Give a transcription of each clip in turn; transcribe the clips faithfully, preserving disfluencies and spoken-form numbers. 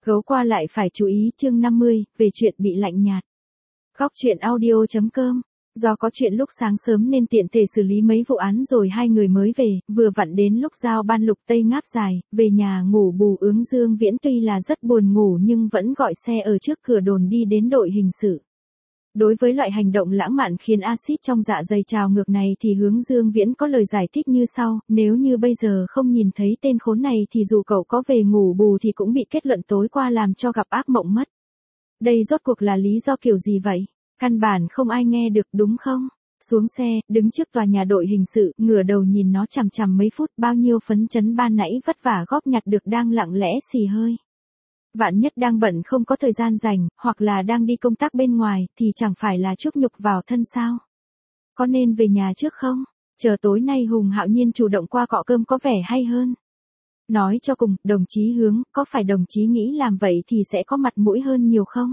Gấu qua lại phải chú ý chương năm mươi, về chuyện bị lạnh nhạt. Góc truyện audio chấm com. Do có chuyện lúc sáng sớm nên tiện thể xử lý mấy vụ án rồi hai người mới về, vừa vặn đến lúc giao ban Lục Tây ngáp dài, về nhà ngủ bù. Ướng Dương Viễn tuy là rất buồn ngủ nhưng vẫn gọi xe ở trước cửa đồn đi đến đội hình sự. Đối với loại hành động lãng mạn khiến axit trong dạ dày trào ngược này thì Hướng Dương Viễn có lời giải thích như sau: nếu như bây giờ không nhìn thấy tên khốn này thì dù cậu có về ngủ bù thì cũng bị kết luận tối qua làm cho gặp ác mộng mất. Đây rốt cuộc là lý do kiểu gì vậy? Căn bản không ai nghe được đúng không? Xuống xe, đứng trước tòa nhà đội hình sự, ngửa đầu nhìn nó chằm chằm mấy phút, bao nhiêu phấn chấn ban nãy vất vả góp nhặt được đang lặng lẽ xì hơi. Vạn nhất đang bận không có thời gian rảnh, hoặc là đang đi công tác bên ngoài, thì chẳng phải là chuốc nhục vào thân sao? Có nên về nhà trước không? Chờ tối nay Hùng Hạo Nhiên chủ động qua cọ cơm có vẻ hay hơn. Nói cho cùng, đồng chí Hướng, có phải đồng chí nghĩ làm vậy thì sẽ có mặt mũi hơn nhiều không?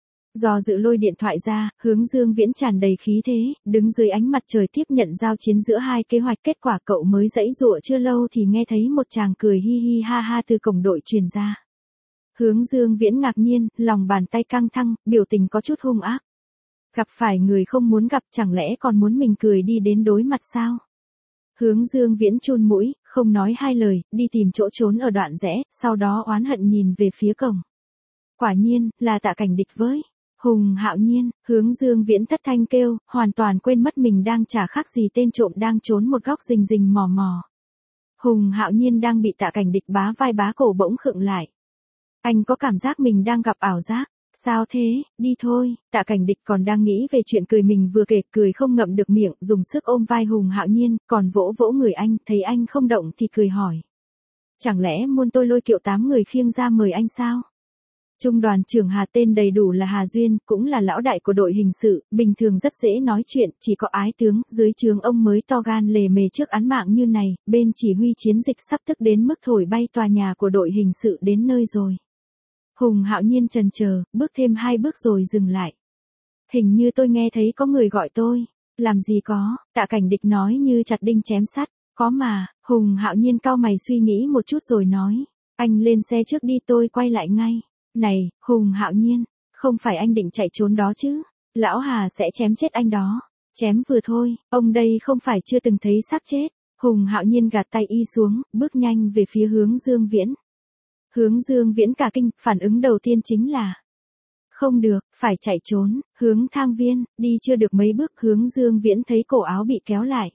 Do dự lôi điện thoại ra, Hướng Dương Viễn tràn đầy khí thế, đứng dưới ánh mặt trời tiếp nhận giao chiến giữa hai kế hoạch. Kết quả cậu mới giãy giụa chưa lâu thì nghe thấy một chàng cười hi hi ha ha từ cổng đội truyền ra. Hướng Dương Viễn ngạc nhiên, lòng bàn tay căng thẳng, biểu tình có chút hung ác. Gặp phải người không muốn gặp, chẳng lẽ còn muốn mình cười đi đến đối mặt sao? Hướng Dương Viễn chun mũi, không nói hai lời, đi tìm chỗ trốn ở đoạn rẽ, sau đó oán hận nhìn về phía cổng. Quả nhiên, là Tạ Cảnh Địch với Hùng Hạo Nhiên. Hướng Dương Viễn thất thanh kêu, hoàn toàn quên mất mình đang chả khác gì tên trộm đang trốn một góc rình rình mò mò. Hùng Hạo Nhiên đang bị Tạ Cảnh Địch bá vai bá cổ bỗng khựng lại. Anh có cảm giác mình đang gặp ảo giác. Sao thế, đi thôi. Tạ Cảnh Địch còn đang nghĩ về chuyện cười mình vừa kể, cười không ngậm được miệng, dùng sức ôm vai Hùng Hạo Nhiên, còn vỗ vỗ người anh, thấy anh không động thì cười hỏi. Chẳng lẽ muốn tôi lôi kiệu tám người khiêng ra mời anh sao? Trung đoàn trưởng Hà tên đầy đủ là Hà Duyên, cũng là lão đại của đội hình sự, bình thường rất dễ nói chuyện, chỉ có ái tướng, dưới trướng ông mới to gan lề mề trước án mạng như này, bên chỉ huy chiến dịch sắp tức đến mức thổi bay tòa nhà của đội hình sự đến nơi rồi. Hùng Hạo Nhiên chần chờ, bước thêm hai bước rồi dừng lại. Hình như tôi nghe thấy có người gọi tôi. Làm gì có, Tạ Cảnh Địch nói như chặt đinh chém sắt. Có mà. Hùng Hạo Nhiên cau mày suy nghĩ một chút rồi nói. Anh lên xe trước đi, tôi quay lại ngay. Này, Hùng Hạo Nhiên, không phải anh định chạy trốn đó chứ? Lão Hà sẽ chém chết anh đó. Chém vừa thôi, ông đây không phải chưa từng thấy sắp chết. Hùng Hạo Nhiên gạt tay y xuống, bước nhanh về phía Hướng Dương Viễn. Hướng Dương Viễn cả kinh, phản ứng đầu tiên chính là không được, phải chạy trốn. Hướng Thang Viên, đi chưa được mấy bước Hướng Dương Viễn thấy cổ áo bị kéo lại.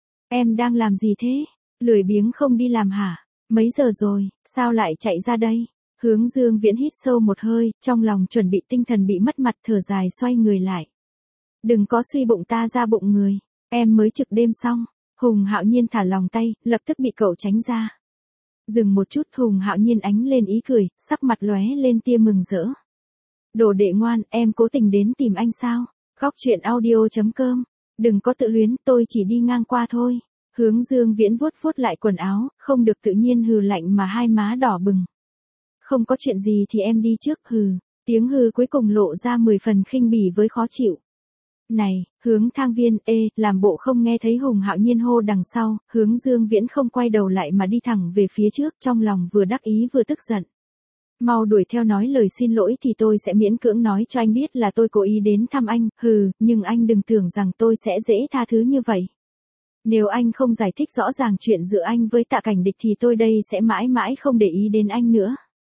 Em đang làm gì thế? Lười biếng không đi làm hả? Mấy giờ rồi, sao lại chạy ra đây? Hướng Dương Viễn hít sâu một hơi, trong lòng chuẩn bị tinh thần bị mất mặt, thở dài xoay người lại. Đừng có suy bụng ta ra bụng người, em mới trực đêm xong. Hùng Hạo Nhiên thả lòng tay, lập tức bị cậu tránh ra. Dừng một chút, Hùng Hạo Nhiên ánh lên ý cười, sắc mặt lóe lên tia mừng rỡ. Đồ đệ ngoan, em cố tình đến tìm anh sao? Góc truyện audio chấm com. Đừng có tự luyến, tôi chỉ đi ngang qua thôi. Hướng Dương Viễn vuốt vuốt lại quần áo, không được tự nhiên hừ lạnh mà hai má đỏ bừng. Không có chuyện gì thì em đi trước, hừ. Tiếng hừ cuối cùng lộ ra mười phần khinh bỉ với khó chịu. Này, Hướng Thang Viên, ê, làm bộ không nghe thấy Hùng Hạo Nhiên hô đằng sau, Hướng Dương Viễn không quay đầu lại mà đi thẳng về phía trước, trong lòng vừa đắc ý vừa tức giận. Mau đuổi theo nói lời xin lỗi thì tôi sẽ miễn cưỡng nói cho anh biết là tôi cố ý đến thăm anh, hừ, nhưng anh đừng tưởng rằng tôi sẽ dễ tha thứ như vậy. Nếu anh không giải thích rõ ràng chuyện giữa anh với Tạ Cảnh Địch thì tôi đây sẽ mãi mãi không để ý đến anh nữa.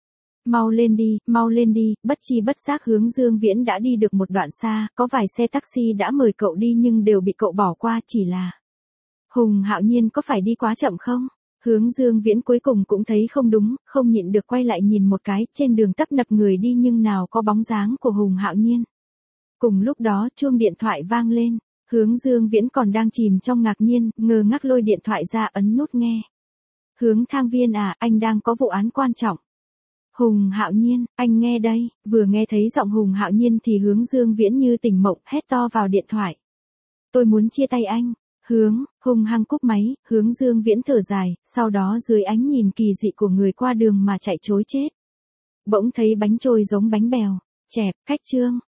Mau lên đi, mau lên đi. Bất chi bất giác Hướng Dương Viễn đã đi được một đoạn xa, có vài xe taxi đã mời cậu đi nhưng đều bị cậu bỏ qua, chỉ là Hùng Hạo Nhiên có phải đi quá chậm không? Hướng Dương Viễn cuối cùng cũng thấy không đúng, không nhịn được quay lại nhìn một cái, trên đường tấp nập người đi nhưng nào có bóng dáng của Hùng Hạo Nhiên. Cùng lúc đó chuông điện thoại vang lên, Hướng Dương Viễn còn đang chìm trong ngạc nhiên, ngơ ngác lôi điện thoại ra ấn nút nghe. Hướng Thang Viên à, anh đang có vụ án quan trọng. Hùng Hạo Nhiên, anh nghe đây. Vừa nghe thấy giọng Hùng Hạo Nhiên thì Hướng Dương Viễn như tỉnh mộng, hét to vào điện thoại. Tôi muốn chia tay anh. Hướng, hung hăng cúp máy, Hướng Dương Viễn thở dài, sau đó dưới ánh nhìn kỳ dị của người qua đường mà chạy trối chết. Bỗng thấy bánh trôi giống bánh bèo. Chẹp, cách chương.